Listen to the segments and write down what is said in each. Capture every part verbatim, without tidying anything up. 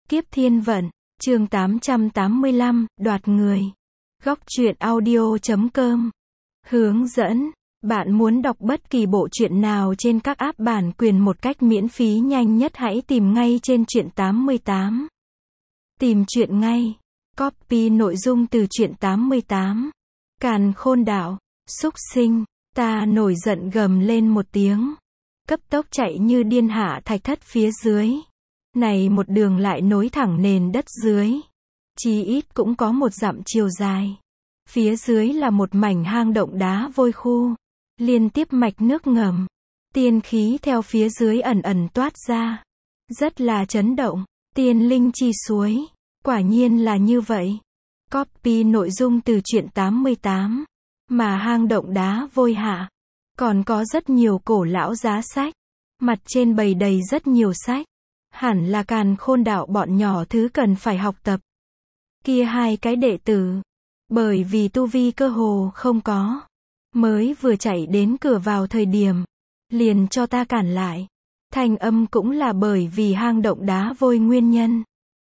Kiếp thiên vận, chương tám trăm tám mươi lăm, đoạt người. Góc truyện audio chấm com. Hướng dẫn. Bạn muốn đọc bất kỳ bộ truyện nào trên các app bản quyền một cách miễn phí nhanh nhất, hãy tìm ngay trên truyện tám mươi tám. Tìm truyện ngay. Copy nội dung từ truyện tám mươi tám. Càn Khôn Đạo, súc sinh, ta nổi giận gầm lên một tiếng. Cấp tốc chạy như điên hạ thạch thất phía dưới. Này một đường lại nối thẳng nền đất dưới. Chí ít cũng có một dặm chiều dài. Phía dưới là một mảnh hang động đá vôi khu. Liên tiếp mạch nước ngầm. Tiên khí theo phía dưới ẩn ẩn toát ra. Rất là chấn động. Tiên linh chi suối. Quả nhiên là như vậy. Copy nội dung từ truyện tám mươi tám. Mà hang động đá vôi hạ. Còn có rất nhiều cổ lão giá sách. Mặt trên bày đầy rất nhiều sách. Hẳn là Càn Khôn Đạo bọn nhỏ thứ cần phải học tập. Kia hai cái đệ tử. Bởi vì tu vi cơ hồ không có. Mới vừa chạy đến cửa vào thời điểm. Liền cho ta cản lại. Thanh âm cũng là bởi vì hang động đá vôi nguyên nhân.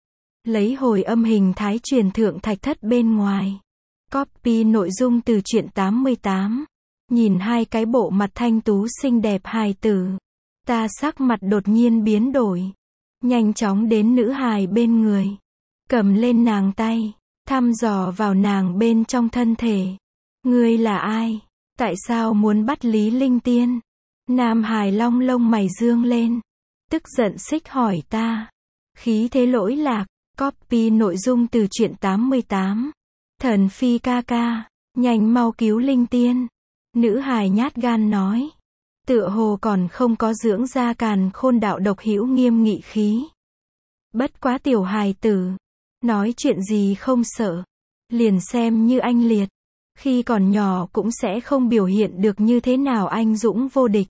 Lấy hồi âm hình thái truyền thượng thạch thất bên ngoài. Copy nội dung từ truyện tám mươi tám. Nhìn hai cái bộ mặt thanh tú xinh đẹp hài tử. Ta sắc mặt đột nhiên biến đổi. Nhanh chóng đến nữ hài bên người. Cầm lên nàng tay. Thăm dò vào nàng bên trong thân thể. Ngươi là ai? Tại sao muốn bắt Lý Linh Tiên? Nam hài long lông mày dương lên. Tức giận xích hỏi ta. Khí thế lỗi lạc. Copy nội dung từ truyện tám mươi tám. Thần phi ca ca. Nhanh mau cứu Linh Tiên. Nữ hài nhát gan nói. Tựa hồ còn không có dưỡng ra Càn Khôn Đạo độc hữu nghiêm nghị khí. Bất quá tiểu hài tử. Nói chuyện gì không sợ. Liền xem như anh liệt. Khi còn nhỏ cũng sẽ không biểu hiện được như thế nào anh dũng vô địch.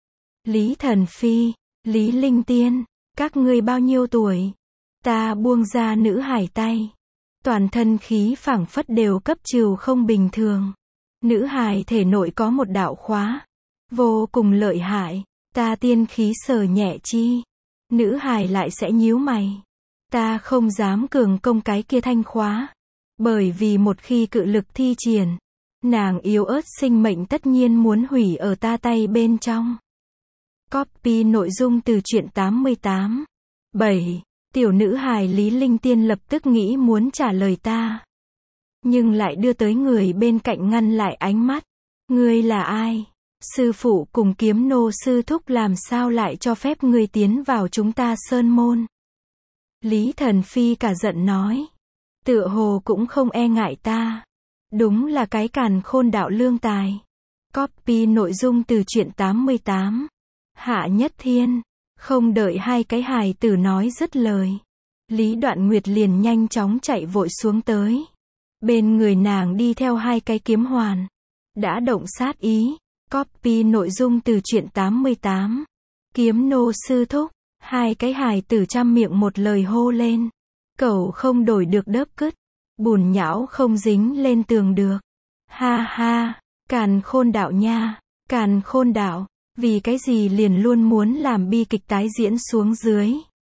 Lý Thần Phi, Lý Linh Tiên, các ngươi bao nhiêu tuổi? Ta buông ra nữ hài tay. Toàn thân khí phảng phất đều cấp trừ không bình thường. Nữ hài thể nội có một đạo khóa. Vô cùng lợi hại. Ta tiên khí sờ nhẹ chi. Nữ hài lại sẽ nhíu mày. Ta không dám cường công cái kia thanh khóa. Bởi vì một khi cự lực thi triển. Nàng yếu ớt sinh mệnh tất nhiên muốn hủy ở ta tay bên trong. Copy nội dung từ truyện tám mươi tám. bảy. Tiểu nữ hài Lý Linh Tiên lập tức nghĩ muốn trả lời ta. Nhưng lại đưa tới người bên cạnh ngăn lại ánh mắt. Ngươi là ai? Sư phụ cùng kiếm nô sư thúc làm sao lại cho phép ngươi tiến vào chúng ta sơn môn? Lý Thần Phi cả giận nói. Tựa hồ cũng không e ngại ta. Đúng là cái Càn Khôn Đạo lương tài. Copy nội dung từ truyện tám mươi tám. Hạ Nhất Thiên. Không đợi hai cái hài tử nói dứt lời. Lý Đoạn Nguyệt liền nhanh chóng chạy vội xuống tới. Bên người nàng đi theo hai cái kiếm hoàn. Đã động sát ý. Copy nội dung từ truyện tám mươi tám. Kiếm nô sư thúc. Hai cái hài tử trăm miệng một lời hô lên. Cẩu không đổi được đớp cứt. Bùn nhão không dính lên tường được. Ha ha. Càn Khôn Đạo nha. Càn Khôn Đạo. Vì cái gì liền luôn muốn làm bi kịch tái diễn xuống dưới.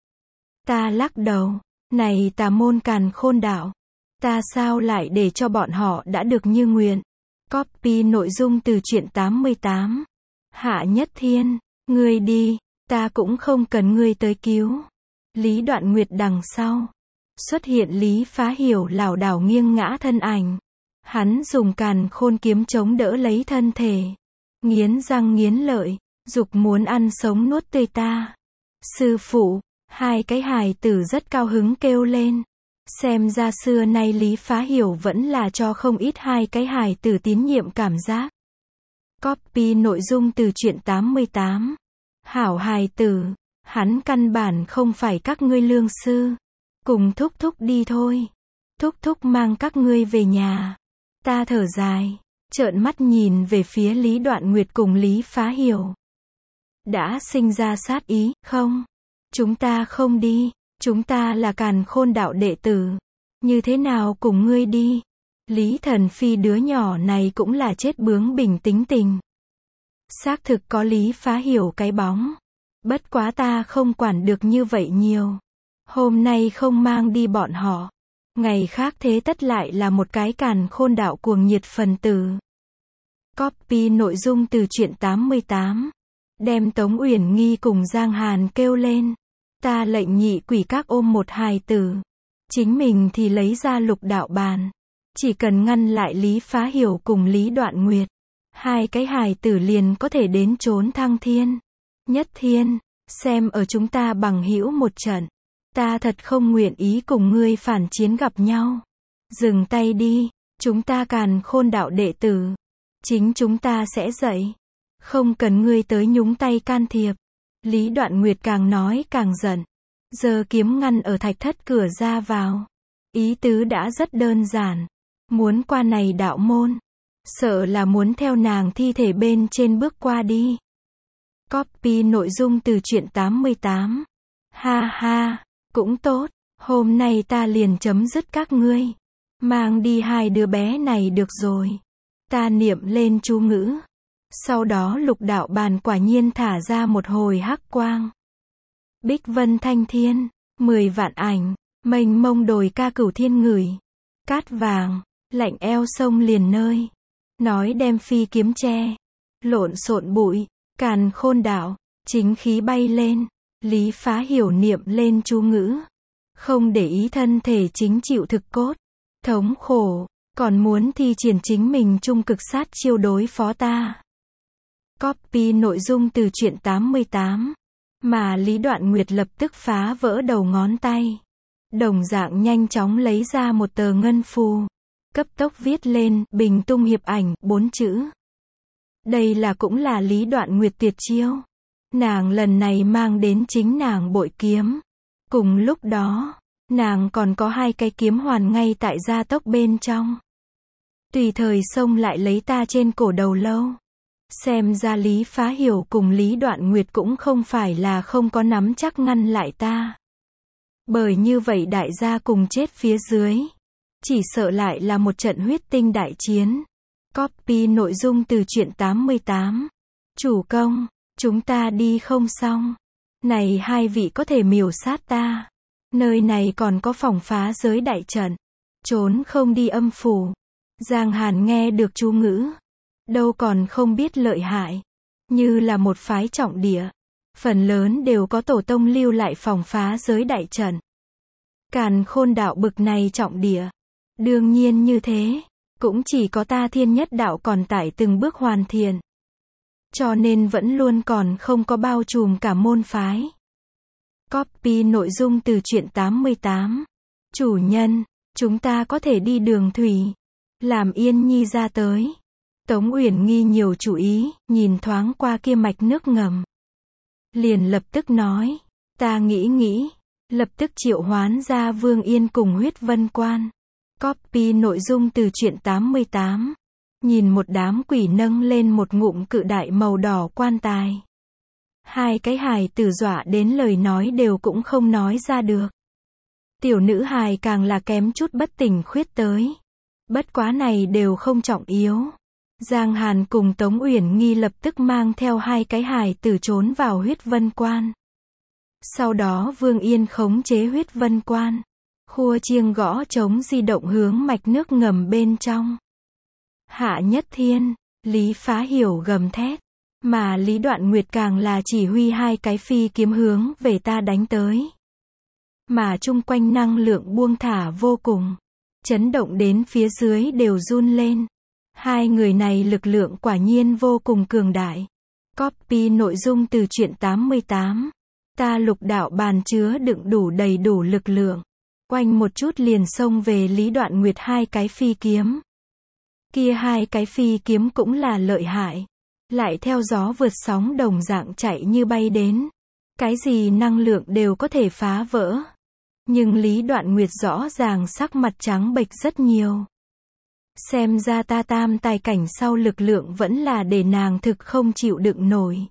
Ta lắc đầu. Này tà môn Càn Khôn Đạo. Ta sao lại để cho bọn họ đã được như nguyện. Copy nội dung từ truyện tám mươi tám. Hạ Nhất Thiên. Ngươi đi. Ta cũng không cần ngươi tới cứu. Lý Đoạn Nguyệt đằng sau. Xuất hiện Lý Phá Hiểu lảo đảo nghiêng ngã thân ảnh. Hắn dùng Càn Khôn kiếm chống đỡ lấy thân thể. Nghiến răng nghiến lợi. Dục muốn ăn sống nuốt tươi ta. Sư phụ. Hai cái hài tử rất cao hứng kêu lên. Xem ra xưa nay Lý Phá Hiểu vẫn là cho không ít hai cái hài tử tín nhiệm cảm giác. Copy nội dung từ truyện tám mươi tám. Hảo hài tử. Hắn căn bản không phải các ngươi lương sư. Cùng thúc thúc đi thôi. Thúc thúc mang các ngươi về nhà. Ta thở dài. Trợn mắt nhìn về phía Lý Đoạn Nguyệt cùng Lý Phá Hiểu. Đã sinh ra sát ý, không? Chúng ta không đi. Chúng ta là Càn Khôn Đạo đệ tử. Như thế nào cùng ngươi đi? Lý Thần Phi đứa nhỏ này cũng là chết bướng bỉnh tính tình. Xác thực có Lý Phá Hiểu cái bóng. Bất quá ta không quản được như vậy nhiều. Hôm nay không mang đi bọn họ. Ngày khác thế tất lại là một cái càn khôn đạo cuồng nhiệt phần tử. Copy nội dung từ truyện tám mươi tám. Đem Tống Uyển Nghi cùng Giang Hàn kêu lên. Ta lệnh nhị quỷ các ôm một hài tử. Chính mình thì lấy ra lục đạo bàn. Chỉ cần ngăn lại Lý Phá Hiểu cùng Lý Đoạn Nguyệt. Hai cái hài tử liền có thể đến trốn thăng thiên. Nhất Thiên, xem ở chúng ta bằng hữu một trận. Ta thật không nguyện ý cùng ngươi phản chiến gặp nhau. Dừng tay đi, chúng ta càn khôn đạo đệ tử. Chính chúng ta sẽ dậy. Không cần ngươi tới nhúng tay can thiệp. Lý Đoạn Nguyệt càng nói càng giận. Giơ kiếm ngăn ở thạch thất cửa ra vào. Ý tứ đã rất đơn giản. Muốn qua này đạo môn. Sợ là muốn theo nàng thi thể bên trên bước qua đi. Copy nội dung từ truyện tám mươi tám. Ha ha, cũng tốt. Hôm nay ta liền chấm dứt các ngươi. Mang đi hai đứa bé này được rồi. Ta niệm lên chú ngữ. Sau đó lục đạo bàn quả nhiên thả ra một hồi hắc quang. Bích vân thanh thiên, mười vạn ảnh, mênh mông đồi ca cửu thiên ngửi. Cát vàng, lạnh eo sông liền nơi. Nói đem phi kiếm che. Lộn xộn bụi, càn khôn đạo, chính khí bay lên. Lý Phá Hiểu niệm lên chú ngữ. Không để ý thân thể chính chịu thực cốt. Thống khổ, còn muốn thi triển chính mình trung cực sát chiêu đối phó ta. Copy nội dung từ truyện tám mươi tám. Mà Lý Đoạn Nguyệt lập tức phá vỡ đầu ngón tay. Đồng dạng nhanh chóng lấy ra một tờ ngân phù. Cấp tốc viết lên, Bình Tung Hiệp Ảnh, bốn chữ. Đây là cũng là Lý Đoạn Nguyệt tuyệt chiêu. Nàng lần này mang đến chính nàng bội kiếm. Cùng lúc đó, nàng còn có hai cái kiếm hoàn ngay tại gia tốc bên trong. Tùy thời xông lại lấy ta trên cổ đầu lâu. Xem ra Lý Phá Hiểu cùng Lý Đoạn Nguyệt cũng không phải là không có nắm chắc ngăn lại ta. Bởi như vậy đại gia cùng chết phía dưới. Chỉ sợ lại là một trận huyết tinh đại chiến. Copy nội dung từ truyện tám mươi tám. Chủ công, chúng ta đi không xong. Này hai vị có thể miểu sát ta. Nơi này còn có phòng phá giới đại trận. Trốn không đi âm phủ. Giang Hàn nghe được chú ngữ. Đâu còn không biết lợi hại. Như là một phái trọng địa. Phần lớn đều có tổ tông lưu lại phòng phá giới đại trận. Càn khôn đạo bực này trọng địa. Đương nhiên như thế. Cũng chỉ có ta Thiên Nhất Đạo còn tải từng bước hoàn thiện. Cho nên vẫn luôn còn không có bao trùm cả môn phái. Copy nội dung từ truyện tám mươi tám. Chủ nhân, chúng ta có thể đi đường thủy. Làm Yên Nhi ra tới. Tống Uyển Nghi nhiều chủ ý, nhìn thoáng qua kia mạch nước ngầm. Liền lập tức nói, ta nghĩ nghĩ, lập tức triệu hoán ra Vương Yên cùng Huyết Vân Quan. Copy nội dung từ truyện tám mươi tám. Nhìn một đám quỷ nâng lên một ngụm cự đại màu đỏ quan tài. Hai cái hài tử dọa đến lời nói đều cũng không nói ra được. Tiểu nữ hài càng là kém chút bất tỉnh khuyết tới. Bất quá này đều không trọng yếu. Giang Hàn cùng Tống Uyển Nghi lập tức mang theo hai cái hài tử trốn vào Huyết Vân Quan. Sau đó Vương Yên khống chế Huyết Vân Quan. Khua chiêng gõ trống di động hướng mạch nước ngầm bên trong. Hạ Nhất Thiên, Lý Phá Hiểu gầm thét. Mà Lý Đoạn Nguyệt càng là chỉ huy hai cái phi kiếm hướng về ta đánh tới. Mà chung quanh năng lượng buông thả vô cùng. Chấn động đến phía dưới đều run lên. Hai người này lực lượng quả nhiên vô cùng cường đại. Copy nội dung từ truyện tám mươi tám. Ta lục đạo bàn chứa đựng đủ đầy đủ lực lượng. Quanh một chút liền xông về Lý Đoạn Nguyệt hai cái phi kiếm. Kia hai cái phi kiếm cũng là lợi hại. Lại theo gió vượt sóng đồng dạng chạy như bay đến. Cái gì năng lượng đều có thể phá vỡ. Nhưng Lý Đoạn Nguyệt rõ ràng sắc mặt trắng bệch rất nhiều. Xem ra ta tam tài cảnh sau lực lượng vẫn là để nàng thực không chịu đựng nổi.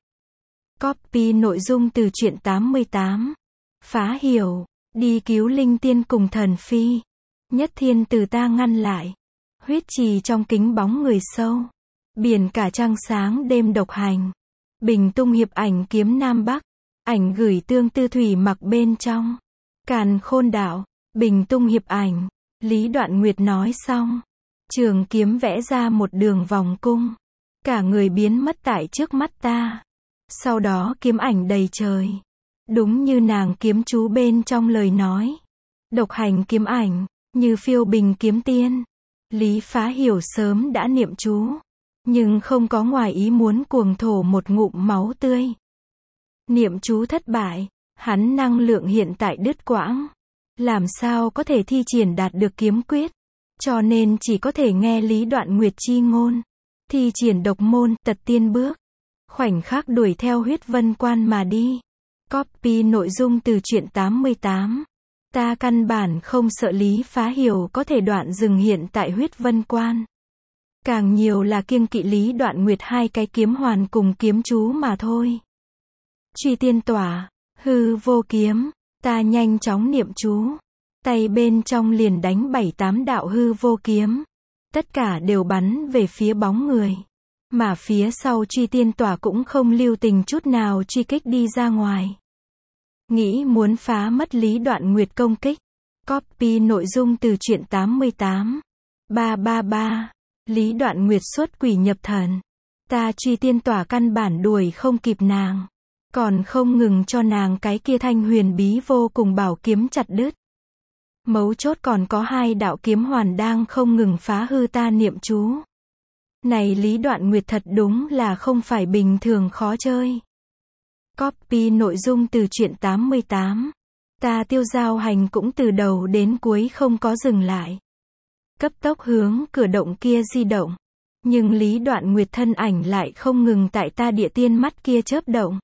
Copy nội dung từ truyện tám mươi tám. Phá Hiểu, đi cứu Linh Tiên cùng Thần Phi. Nhất Thiên từ ta ngăn lại. Huyết trì trong kính bóng người sâu. Biển cả trăng sáng đêm độc hành. Bình Tung Hiệp Ảnh kiếm Nam Bắc. Ảnh gửi tương tư thủy mặc bên trong. Càn Khôn Đạo, Bình Tung Hiệp Ảnh. Lý Đoạn Nguyệt nói xong, trường kiếm vẽ ra một đường vòng cung, cả người biến mất tại trước mắt ta. Sau đó kiếm ảnh đầy trời, đúng như nàng kiếm chú bên trong lời nói. Độc hành kiếm ảnh, như phiêu bình kiếm tiên. Lý Phá Hiểu sớm đã niệm chú, nhưng không có ngoài ý muốn cuồng thổ một ngụm máu tươi. Niệm chú thất bại, hắn năng lượng hiện tại đứt quãng, làm sao có thể thi triển đạt được kiếm quyết, cho nên chỉ có thể nghe Lý Đoạn Nguyệt chi ngôn, thi triển độc môn, tật tiên bước, khoảnh khắc đuổi theo huyết vân quan mà đi. Copy nội dung từ truyện tám mươi tám. Ta căn bản không sợ Lý Phá Hiểu có thể đoạn dừng hiện tại huyết vân quan. Càng nhiều là kiêng kỵ Lý Đoạn Nguyệt hai cái kiếm hoàn cùng kiếm chú mà thôi. Truy tiên tỏa, hư vô kiếm, ta nhanh chóng niệm chú. Tay bên trong liền đánh bảy tám đạo hư vô kiếm. Tất cả đều bắn về phía bóng người. Mà phía sau truy tiên tỏa cũng không lưu tình chút nào truy kích đi ra ngoài. Nghĩ muốn phá mất Lý Đoạn Nguyệt công kích. Copy nội dung từ truyện tám mươi tám. ba ba ba. Lý Đoạn Nguyệt xuất quỷ nhập thần. Ta truy tiên tỏa căn bản đuổi không kịp nàng. Còn không ngừng cho nàng cái kia thanh huyền bí vô cùng bảo kiếm chặt đứt. Mấu chốt còn có hai đạo kiếm hoàn đang không ngừng phá hư ta niệm chú. Này Lý Đoạn Nguyệt thật đúng là không phải bình thường khó chơi. Copy nội dung từ truyện tám mươi tám. Ta Tiêu Giao Hành cũng từ đầu đến cuối không có dừng lại. Cấp tốc hướng cửa động kia di động. Nhưng Lý Đoạn Nguyệt thân ảnh lại không ngừng tại ta địa tiên mắt kia chớp động.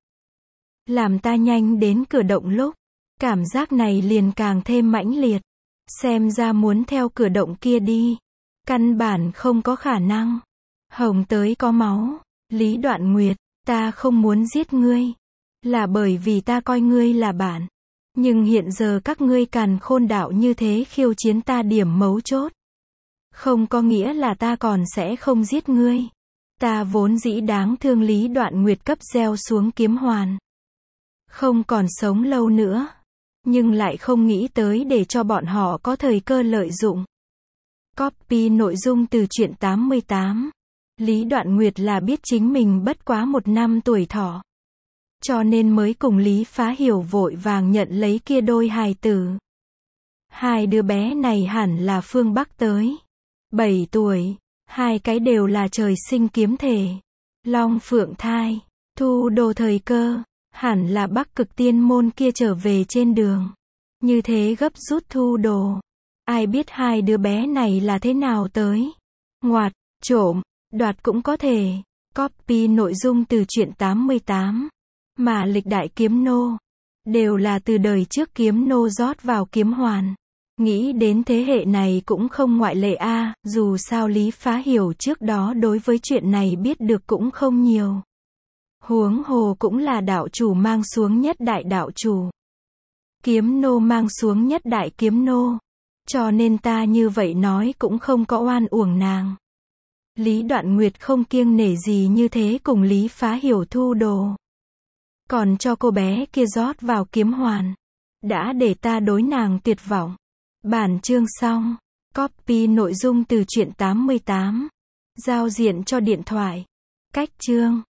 Làm ta nhanh đến cửa động lúc, cảm giác này liền càng thêm mãnh liệt. Xem ra muốn theo cửa động kia đi, căn bản không có khả năng. Hồng tới có máu. Lý Đoạn Nguyệt, ta không muốn giết ngươi, là bởi vì ta coi ngươi là bạn. Nhưng hiện giờ các ngươi Càn Khôn Đạo như thế khiêu chiến ta điểm mấu chốt. Không có nghĩa là ta còn sẽ không giết ngươi. Ta vốn dĩ đáng thương Lý Đoạn Nguyệt cấp gieo xuống kiếm hoàn. Không còn sống lâu nữa. Nhưng lại không nghĩ tới để cho bọn họ có thời cơ lợi dụng. Copy nội dung từ truyện tám mươi tám. Lý Đoạn Nguyệt là biết chính mình bất quá một năm tuổi thọ. Cho nên mới cùng Lý Phá Hiểu vội vàng nhận lấy kia đôi hài tử. Hai đứa bé này hẳn là phương Bắc tới. Bảy tuổi, hai cái đều là trời sinh kiếm thể. Long Phượng thai, thu đồ thời cơ, hẳn là Bắc Cực Tiên môn kia trở về trên đường. Như thế gấp rút thu đồ. Ai biết hai đứa bé này là thế nào tới. Ngoạt, trộm, đoạt cũng có thể. Copy nội dung từ truyện tám mươi tám. Mà lịch đại kiếm nô, đều là từ đời trước kiếm nô rót vào kiếm hoàn. Nghĩ đến thế hệ này cũng không ngoại lệ a, à, dù sao Lý Phá Hiểu trước đó đối với chuyện này biết được cũng không nhiều. Huống hồ cũng là đạo chủ mang xuống nhất đại đạo chủ. Kiếm nô mang xuống nhất đại kiếm nô. Cho nên ta như vậy nói cũng không có oan uổng nàng. Lý Đoạn Nguyệt không kiêng nể gì như thế cùng Lý Phá Hiểu thu đồ. Còn cho cô bé kia rót vào kiếm hoàn. Đã để ta đối nàng tuyệt vọng. Bản chương xong. Copy nội dung từ truyện tám mươi tám. Giao diện cho điện thoại. Cách chương.